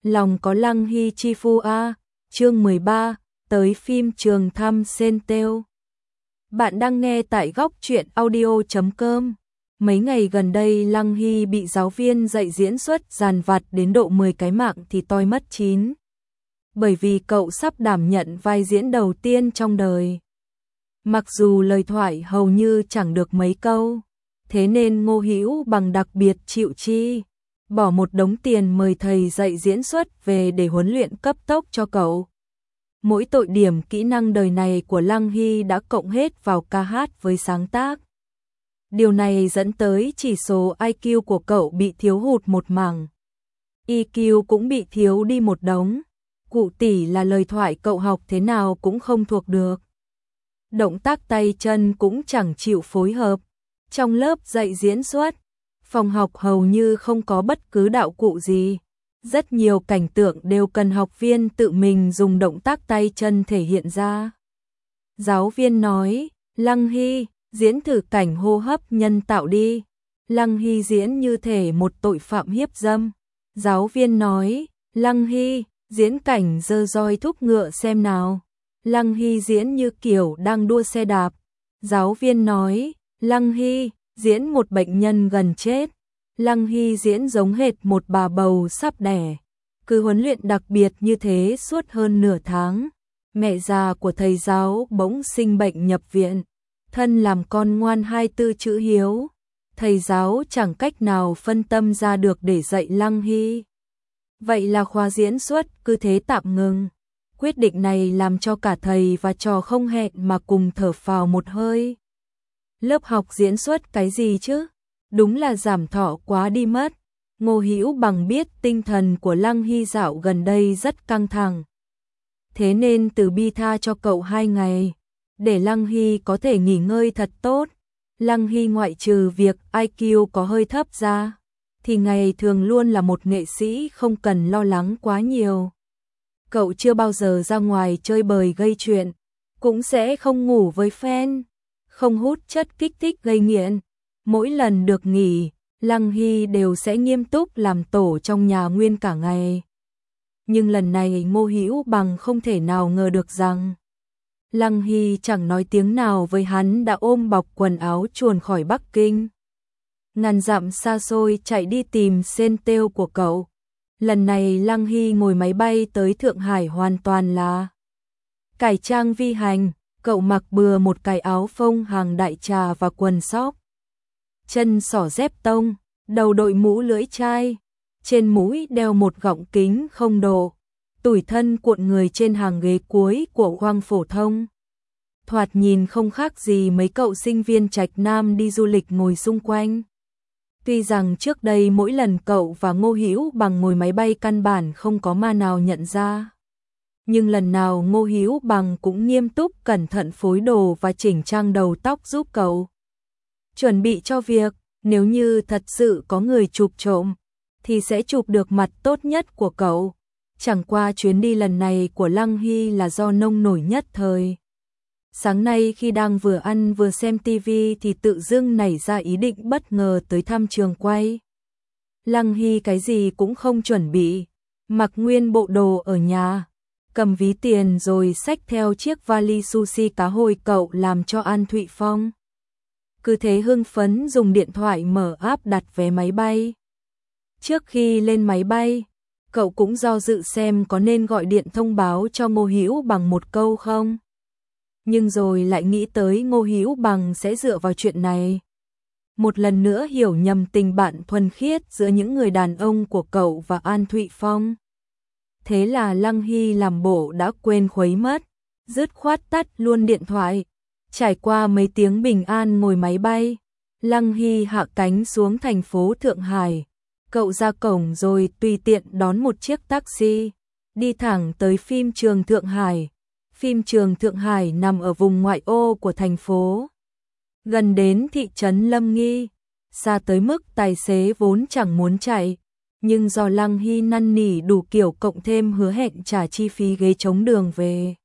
lòng có Lăng Hy chi phu a. Chương 13, tới phim trường thăm Sentel. Bạn đang nghe tại góc truyện audio.com. Mấy ngày gần đây Lăng Hy bị giáo viên dạy diễn xuất dàn vặt đến độ 10 cái mạng thì toi mất 9. Bởi vì cậu sắp đảm nhận vai diễn đầu tiên trong đời. Mặc dù lời thoại hầu như chẳng được mấy câu, thế nên Ngô Hữu Bằng đặc biệt chịu chi, bỏ một đống tiền mời thầy dạy diễn xuất về để huấn luyện cấp tốc cho cậu. Mỗi tội điểm kỹ năng đời này của Lăng Hy đã cộng hết vào ca hát với sáng tác. Điều này dẫn tới chỉ số IQ của cậu bị thiếu hụt một mảng. EQ cũng bị thiếu đi một đống. Cụ tỉ là lời thoại cậu học thế nào cũng không thuộc được. Động tác tay chân cũng chẳng chịu phối hợp. Trong lớp dạy diễn xuất, phòng học hầu như không có bất cứ đạo cụ gì. Rất nhiều cảnh tượng đều cần học viên tự mình dùng động tác tay chân thể hiện ra. Giáo viên nói, Lăng Hy, diễn thử cảnh hô hấp nhân tạo đi. Lăng Hy diễn như thể một tội phạm hiếp dâm. Giáo viên nói, Lăng Hy, diễn cảnh giơ roi thúc ngựa xem nào. Lăng Hy diễn như kiểu đang đua xe đạp. Giáo viên nói, Lăng Hy, diễn một bệnh nhân gần chết. Lăng Hy diễn giống hệt một bà bầu sắp đẻ. Cứ huấn luyện đặc biệt như thế suốt hơn nửa tháng. Mẹ già của thầy giáo bỗng sinh bệnh nhập viện. Thân làm con ngoan 24 chữ hiếu. Thầy giáo chẳng cách nào phân tâm ra được để dạy Lăng Hy. Vậy là khóa diễn xuất cứ thế tạm ngừng. Quyết định này làm cho cả thầy và trò không hẹn mà cùng thở phào một hơi. Lớp học diễn xuất cái gì chứ? Đúng là giảm thọ quá đi mất. Ngô Hữu Bằng biết tinh thần của Lăng Hy dạo gần đây rất căng thẳng. Thế nên từ bi tha cho cậu 2 ngày, để Lăng Hy có thể nghỉ ngơi thật tốt. Lăng Hy ngoại trừ việc IQ có hơi thấp ra, thì ngày thường luôn là một nghệ sĩ không cần lo lắng quá nhiều. Cậu chưa bao giờ ra ngoài chơi bời gây chuyện, cũng sẽ không ngủ với fan, không hút chất kích thích gây nghiện. Mỗi lần được nghỉ, Lăng Hy đều sẽ nghiêm túc làm tổ trong nhà nguyên cả ngày. Nhưng lần này Ngô Hữu Bằng không thể nào ngờ được rằng Lăng Hy chẳng nói tiếng nào với hắn đã ôm bọc quần áo chuồn khỏi Bắc Kinh. Ngàn dặm xa xôi chạy đi tìm Sentel của cậu. Lần này Lăng Hy ngồi máy bay tới Thượng Hải hoàn toàn là cải trang vi hành. Cậu mặc bừa một cái áo phông hàng đại trà và quần sóc. Chân xỏ dép tông, đầu đội mũ lưỡi chai, trên mũi đeo một gọng kính không độ, tủi thân cuộn người trên hàng ghế cuối của khoang phổ thông. Thoạt nhìn không khác gì mấy cậu sinh viên Trạch Nam đi du lịch ngồi xung quanh. Tuy rằng trước đây mỗi lần cậu và Ngô Hữu Bằng ngồi máy bay căn bản không có ma nào nhận ra. Nhưng lần nào Ngô Hữu Bằng cũng nghiêm túc cẩn thận phối đồ và chỉnh trang đầu tóc giúp cậu. Chuẩn bị cho việc, nếu như thật sự có người chụp trộm, thì sẽ chụp được mặt tốt nhất của cậu. Chẳng qua chuyến đi lần này của Lăng Hy là do nông nổi nhất thời. Sáng nay khi đang vừa ăn vừa xem TV thì tự dưng nảy ra ý định bất ngờ tới thăm trường quay. Lăng Hy cái gì cũng không chuẩn bị, mặc nguyên bộ đồ ở nhà, cầm ví tiền rồi xách theo chiếc vali sushi cá hồi cậu làm cho An Thụy Phong. Cứ thế hưng phấn dùng điện thoại mở app đặt vé máy bay. Trước khi lên máy bay, cậu cũng do dự xem có nên gọi điện thông báo cho Ngô Hữu Bằng một câu không. Nhưng rồi lại nghĩ tới Ngô Hữu Bằng sẽ dựa vào chuyện này một lần nữa hiểu nhầm tình bạn thuần khiết giữa những người đàn ông của cậu và An Thụy Phong. Thế là Lăng Hy làm bộ đã quên khuấy mất, dứt khoát tắt luôn điện thoại. Trải qua mấy tiếng bình an ngồi máy bay, Lăng Hy hạ cánh xuống thành phố Thượng Hải. Cậu ra cổng rồi tùy tiện đón một chiếc taxi, đi thẳng tới phim trường Thượng Hải. Phim trường Thượng Hải nằm ở vùng ngoại ô của thành phố, gần đến thị trấn Lâm Nghi, xa tới mức tài xế vốn chẳng muốn chạy. Nhưng do Lăng Hy năn nỉ đủ kiểu cộng thêm hứa hẹn trả chi phí ghế trống đường về,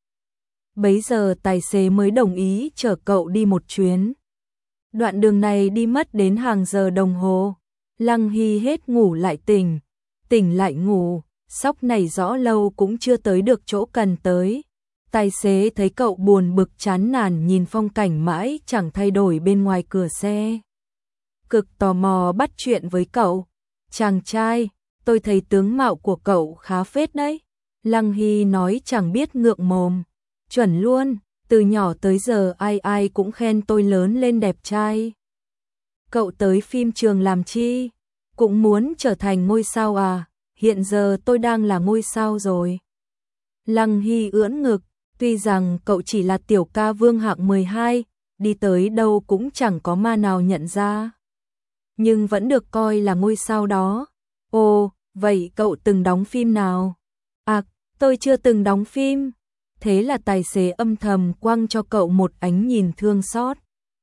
bấy giờ tài xế mới đồng ý chở cậu đi một chuyến. Đoạn đường này đi mất đến hàng giờ đồng hồ. Lăng Hy hết ngủ lại tỉnh, tỉnh lại ngủ, sóc này rõ lâu cũng chưa tới được chỗ cần tới. Tài xế thấy cậu buồn bực chán nản nhìn phong cảnh mãi chẳng thay đổi bên ngoài cửa xe. Cực tò mò bắt chuyện với cậu. Chàng trai, tôi thấy tướng mạo của cậu khá phết đấy. Lăng Hy nói chẳng biết ngượng mồm. Chuẩn luôn, từ nhỏ tới giờ ai ai cũng khen tôi lớn lên đẹp trai. Cậu tới phim trường làm chi? Cũng muốn trở thành ngôi sao à? Hiện giờ tôi đang là ngôi sao rồi. Lăng Hy ưỡn ngực, tuy rằng cậu chỉ là tiểu ca vương hạng 12, đi tới đâu cũng chẳng có ma nào nhận ra. Nhưng vẫn được coi là ngôi sao đó. Ồ, vậy cậu từng đóng phim nào? À, tôi chưa từng đóng phim. Thế là tài xế âm thầm quăng cho cậu một ánh nhìn thương xót.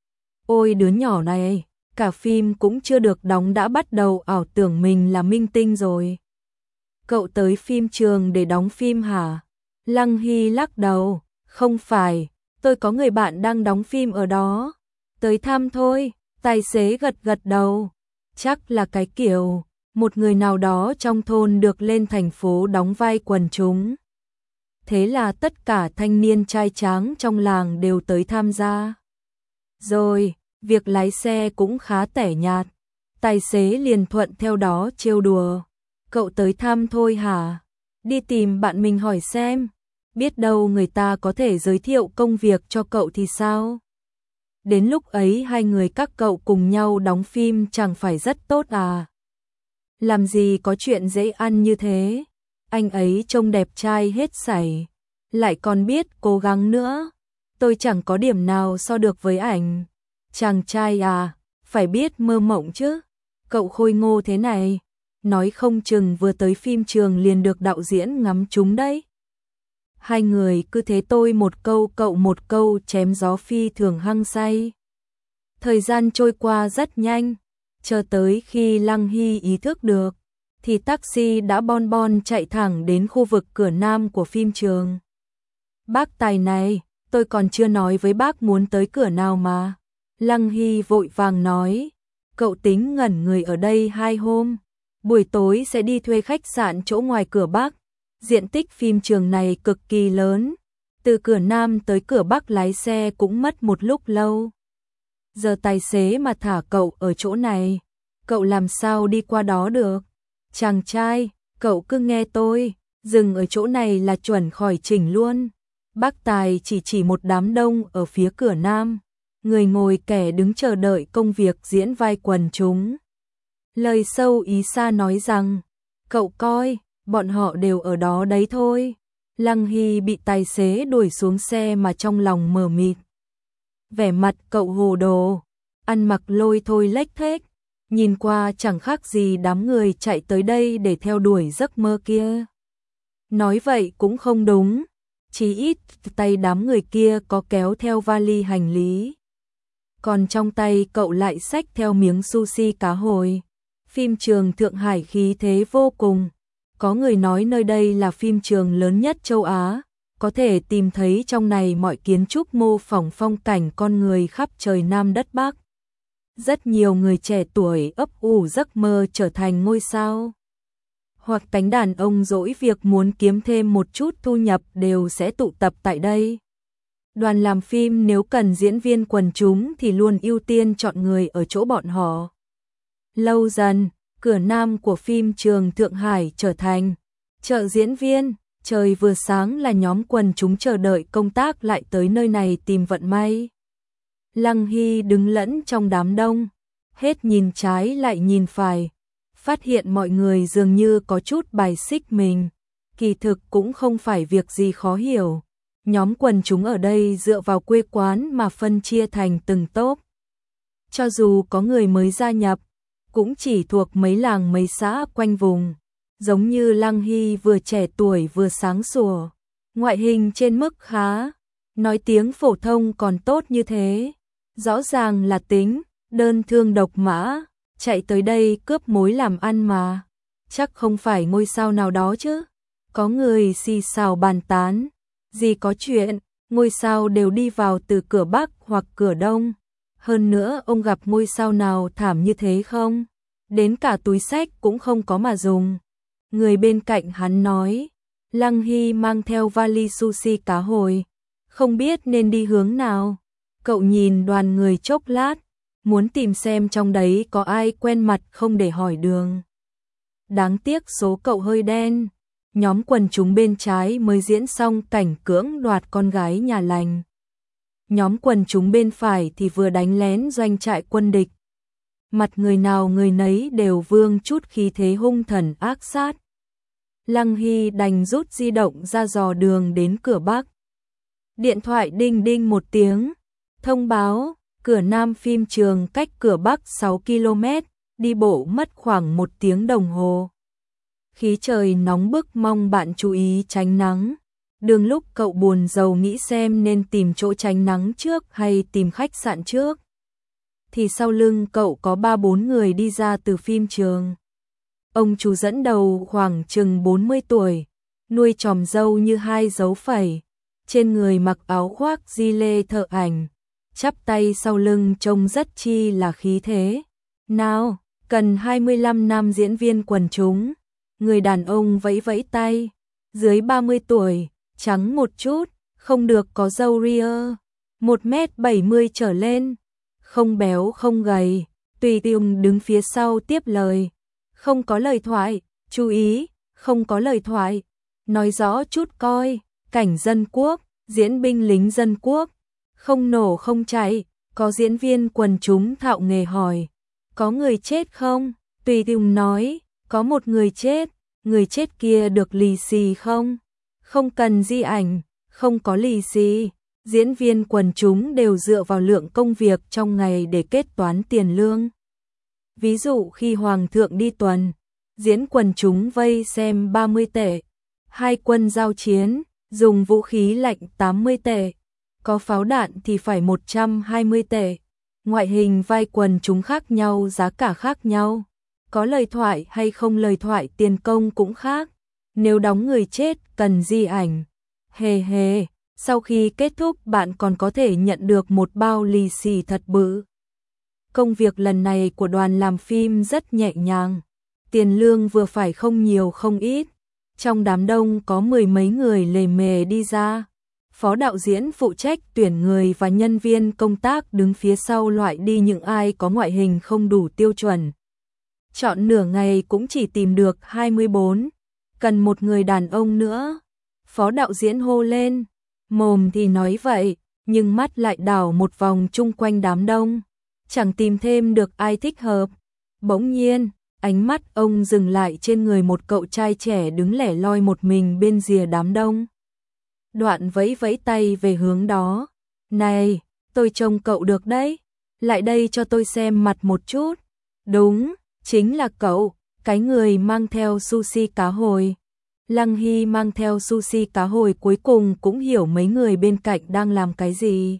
Ôi đứa nhỏ này, cả phim cũng chưa được đóng đã bắt đầu ảo tưởng mình là minh tinh rồi. Cậu tới phim trường để đóng phim hả? Lăng Hy lắc đầu, không phải, tôi có người bạn đang đóng phim ở đó. Tới thăm thôi, tài xế gật gật đầu. Chắc là cái kiểu, một người nào đó trong thôn được lên thành phố đóng vai quần chúng. Thế là tất cả thanh niên trai tráng trong làng đều tới tham gia. Rồi, việc lái xe cũng khá tẻ nhạt. Tài xế liền thuận theo đó trêu đùa. Cậu tới thăm thôi hả? Đi tìm bạn mình hỏi xem. Biết đâu người ta có thể giới thiệu công việc cho cậu thì sao? Đến lúc ấy hai người các cậu cùng nhau đóng phim chẳng phải rất tốt à? Làm gì có chuyện dễ ăn như thế? Anh ấy trông đẹp trai hết sảy, lại còn biết cố gắng nữa. Tôi chẳng có điểm nào so được với ảnh. Chàng trai à, phải biết mơ mộng chứ. Cậu khôi ngô thế này, nói không chừng vừa tới phim trường liền được đạo diễn ngắm trúng đấy. Hai người cứ thế tôi một câu cậu một câu chém gió phi thường hăng say. Thời gian trôi qua rất nhanh, chờ tới khi Lăng Hy ý thức được, thì taxi đã bon bon chạy thẳng đến khu vực cửa nam của phim trường. Bác tài này, tôi còn chưa nói với bác muốn tới cửa nào mà. Lăng Hy vội vàng nói, cậu tính ngẩn người ở đây 2 hôm, buổi tối sẽ đi thuê khách sạn chỗ ngoài cửa bắc. Diện tích phim trường này cực kỳ lớn, từ cửa nam tới cửa bắc lái xe cũng mất một lúc lâu. Giờ tài xế mà thả cậu ở chỗ này, cậu làm sao đi qua đó được? Chàng trai, cậu cứ nghe tôi, dừng ở chỗ này là chuẩn khỏi chỉnh luôn. Bác tài chỉ một đám đông ở phía cửa nam, người ngồi kẻ đứng chờ đợi công việc diễn vai quần chúng. Lời sâu ý xa nói rằng, cậu coi, bọn họ đều ở đó đấy thôi. Lăng Hy bị tài xế đuổi xuống xe mà trong lòng mờ mịt. Vẻ mặt cậu hồ đồ, ăn mặc lôi thôi lếch thếch, nhìn qua chẳng khác gì đám người chạy tới đây để theo đuổi giấc mơ kia. Nói vậy cũng không đúng, chỉ ít tay đám người kia có kéo theo vali hành lý. Còn trong tay cậu lại xách theo miếng sushi cá hồi. Phim trường Thượng Hải khí thế vô cùng. Có người nói nơi đây là phim trường lớn nhất châu Á, có thể tìm thấy trong này mọi kiến trúc mô phỏng phong cảnh con người khắp trời Nam đất Bắc. Rất nhiều người trẻ tuổi ấp ủ giấc mơ trở thành ngôi sao. Hoặc cánh đàn ông dỗi việc muốn kiếm thêm một chút thu nhập đều sẽ tụ tập tại đây. Đoàn làm phim nếu cần diễn viên quần chúng thì luôn ưu tiên chọn người ở chỗ bọn họ. Lâu dần, cửa nam của phim trường Thượng Hải trở thành chợ diễn viên. Trời vừa sáng là nhóm quần chúng chờ đợi công tác lại tới nơi này tìm vận may. Lăng Hy đứng lẫn trong đám đông, hết nhìn trái lại nhìn phải, phát hiện mọi người dường như có chút bài xích mình. Kỳ thực cũng không phải việc gì khó hiểu. Nhóm quần chúng ở đây dựa vào quê quán mà phân chia thành từng tốp. Cho dù có người mới gia nhập, cũng chỉ thuộc mấy làng mấy xã quanh vùng. Giống như Lăng Hy vừa trẻ tuổi vừa sáng sủa, ngoại hình trên mức khá, nói tiếng phổ thông còn tốt như thế. Rõ ràng là tính, đơn thương độc mã, chạy tới đây cướp mối làm ăn mà. Chắc không phải ngôi sao nào đó chứ. Có người xì xào bàn tán, gì có chuyện, ngôi sao đều đi vào từ cửa Bắc hoặc cửa Đông. Hơn nữa ông gặp ngôi sao nào thảm như thế không? Đến cả túi xách cũng không có mà dùng. Người bên cạnh hắn nói. Lăng Hy mang theo vali sushi cá hồi. Không biết nên đi hướng nào. Cậu nhìn đoàn người chốc lát, muốn tìm xem trong đấy có ai quen mặt không để hỏi đường. Đáng tiếc số cậu hơi đen. Nhóm quần chúng bên trái mới diễn xong cảnh cưỡng đoạt con gái nhà lành. Nhóm quần chúng bên phải thì vừa đánh lén doanh trại quân địch. Mặt người nào người nấy đều vương chút khí thế hung thần ác sát. Lăng Hy đành rút di động ra dò đường đến cửa Bắc. Điện thoại đinh đinh một tiếng. Thông báo, cửa Nam phim trường cách cửa Bắc 6 km, đi bộ mất khoảng 1 tiếng đồng hồ. Khí trời nóng bức, mong bạn chú ý tránh nắng. Đường lúc cậu buồn rầu nghĩ xem nên tìm chỗ tránh nắng trước hay tìm khách sạn trước. Thì sau lưng cậu có 3-4 người đi ra từ phim trường. Ông chú dẫn đầu khoảng chừng 40 tuổi, nuôi chòm râu như 2 dấu phẩy, trên người mặc áo khoác di lê thợ ảnh, chắp tay sau lưng trông rất chi là khí thế. Nào, cần 25 nam diễn viên quần chúng. Người đàn ông vẫy vẫy tay, dưới 30 tuổi, trắng một chút, không được có râu ria, 1m70 trở lên, không béo không gầy. Tùy Tiùng đứng phía sau tiếp lời. Không có lời thoại, chú ý, không có lời thoại. Nói rõ chút coi, cảnh dân quốc, diễn binh lính dân quốc, không nổ không chạy. Có diễn viên quần chúng thạo nghề hỏi, có người chết không? Tùy Tiùng nói, có một người chết. Người chết kia được lì xì không? Không cần di ảnh, không có lì xì. Diễn viên quần chúng đều dựa vào lượng công việc trong ngày để kết toán tiền lương. Ví dụ khi Hoàng thượng đi tuần, diễn quần chúng vây xem 30 tệ. Hai quân giao chiến, dùng vũ khí lạnh 80 tệ. Có pháo đạn thì phải 120 tệ. Ngoại hình vai quần chúng khác nhau, giá cả khác nhau. Có lời thoại hay không lời thoại tiền công cũng khác. Nếu đóng người chết cần di ảnh. Hề hề, sau khi kết thúc bạn còn có thể nhận được một bao lì xì thật bự. Công việc lần này của đoàn làm phim rất nhẹ nhàng. Tiền lương vừa phải không nhiều không ít. Trong đám đông có 10 mấy người lề mề đi ra. Phó đạo diễn phụ trách tuyển người và nhân viên công tác đứng phía sau loại đi những ai có ngoại hình không đủ tiêu chuẩn. Chọn nửa ngày cũng chỉ tìm được 24, cần một người đàn ông nữa. Phó đạo diễn hô lên, mồm thì nói vậy, nhưng mắt lại đảo một vòng chung quanh đám đông, chẳng tìm thêm được ai thích hợp. Bỗng nhiên, ánh mắt ông dừng lại trên người một cậu trai trẻ đứng lẻ loi một mình bên rìa đám đông. Đoạn vẫy vẫy tay về hướng đó. Này, tôi trông cậu được đấy, lại đây cho tôi xem mặt một chút. Đúng, chính là cậu, cái người mang theo sushi cá hồi. Lăng Hy mang theo sushi cá hồi cuối cùng cũng hiểu mấy người bên cạnh đang làm cái gì.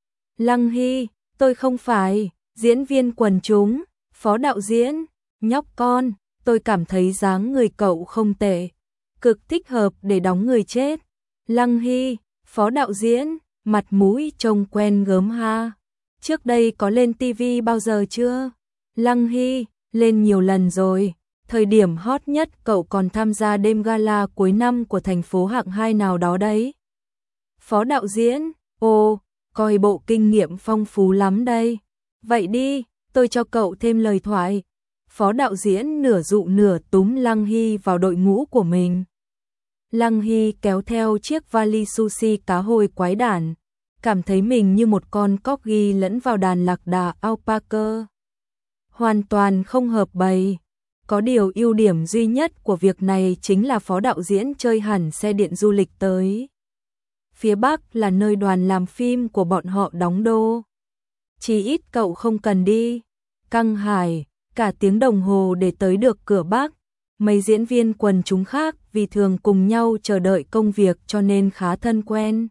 Lăng Hy, tôi không phải diễn viên quần chúng. Phó đạo diễn, nhóc con, tôi cảm thấy dáng người cậu không tệ, cực thích hợp để đóng người chết. Lăng Hy, phó đạo diễn, mặt mũi trông quen gớm ha. Trước đây có lên tivi bao giờ chưa? Lăng Hy, lên nhiều lần rồi. Thời điểm hot nhất cậu còn tham gia đêm gala cuối năm của thành phố hạng 2 nào đó đấy. Phó đạo diễn, ồ, coi bộ kinh nghiệm phong phú lắm đây. Vậy đi, tôi cho cậu thêm lời thoại. Phó đạo diễn nửa dụ nửa túm Lăng Hy vào đội ngũ của mình. Lăng Hy kéo theo chiếc vali sushi cá hồi quái đản, cảm thấy mình như một con corgi lẫn vào đàn lạc đà alpaca. Hoàn toàn không hợp bầy. Có điều ưu điểm duy nhất của việc này chính là phó đạo diễn chơi hẳn xe điện du lịch tới. Phía Bắc là nơi đoàn làm phim của bọn họ đóng đô. Chỉ ít cậu không cần đi căng hải cả tiếng đồng hồ để tới được cửa Bắc. Mấy diễn viên quần chúng khác vì thường cùng nhau chờ đợi công việc cho nên khá thân quen.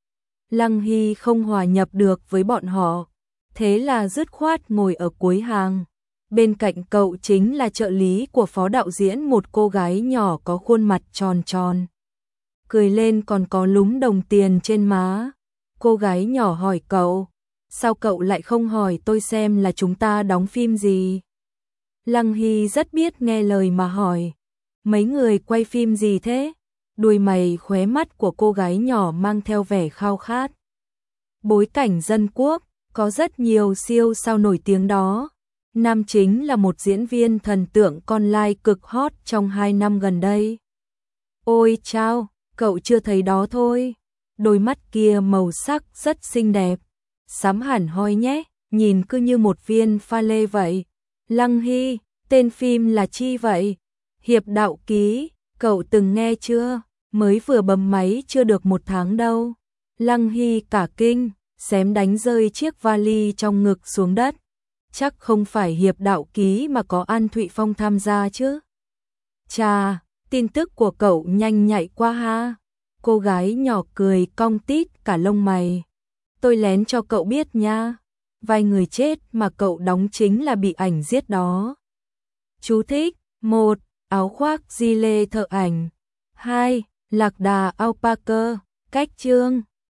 Lăng Hy không hòa nhập được với bọn họ, thế là dứt khoát ngồi ở cuối hàng. Bên cạnh cậu chính là trợ lý của phó đạo diễn, một cô gái nhỏ có khuôn mặt tròn tròn. Cười lên còn có lúm đồng tiền trên má. Cô gái nhỏ hỏi cậu, sao cậu lại không hỏi tôi xem là chúng ta đóng phim gì? Lăng Hy rất biết nghe lời mà hỏi, Mấy người quay phim gì thế? Đuôi mày khóe mắt của cô gái nhỏ mang theo vẻ khao khát. Bối cảnh dân quốc, có rất nhiều siêu sao nổi tiếng đó. Nam chính là một diễn viên thần tượng con lai cực hot trong 2 năm gần đây. Ôi chao, cậu chưa thấy đó thôi. Đôi mắt kia màu sắc rất xinh đẹp. Sắm hẳn hoi nhé, nhìn cứ như một viên pha lê vậy. Lăng Hy, tên phim là chi vậy? Hiệp đạo ký, cậu từng nghe chưa? Mới vừa bấm máy chưa được 1 tháng đâu. Lăng Hy cả kinh, xém đánh rơi chiếc vali trong ngực xuống đất. Chắc không phải hiệp đạo ký mà có An Thụy Phong tham gia chứ. Chà, tin tức của cậu nhanh nhạy quá ha. Cô gái nhỏ cười cong tít cả lông mày. Tôi lén cho cậu biết nha. Vai người chết mà cậu đóng chính là bị ảnh giết đó. Chú thích: 1. Áo khoác di lê thợ ảnh. 2. Lạc đà alpaca. Cách chương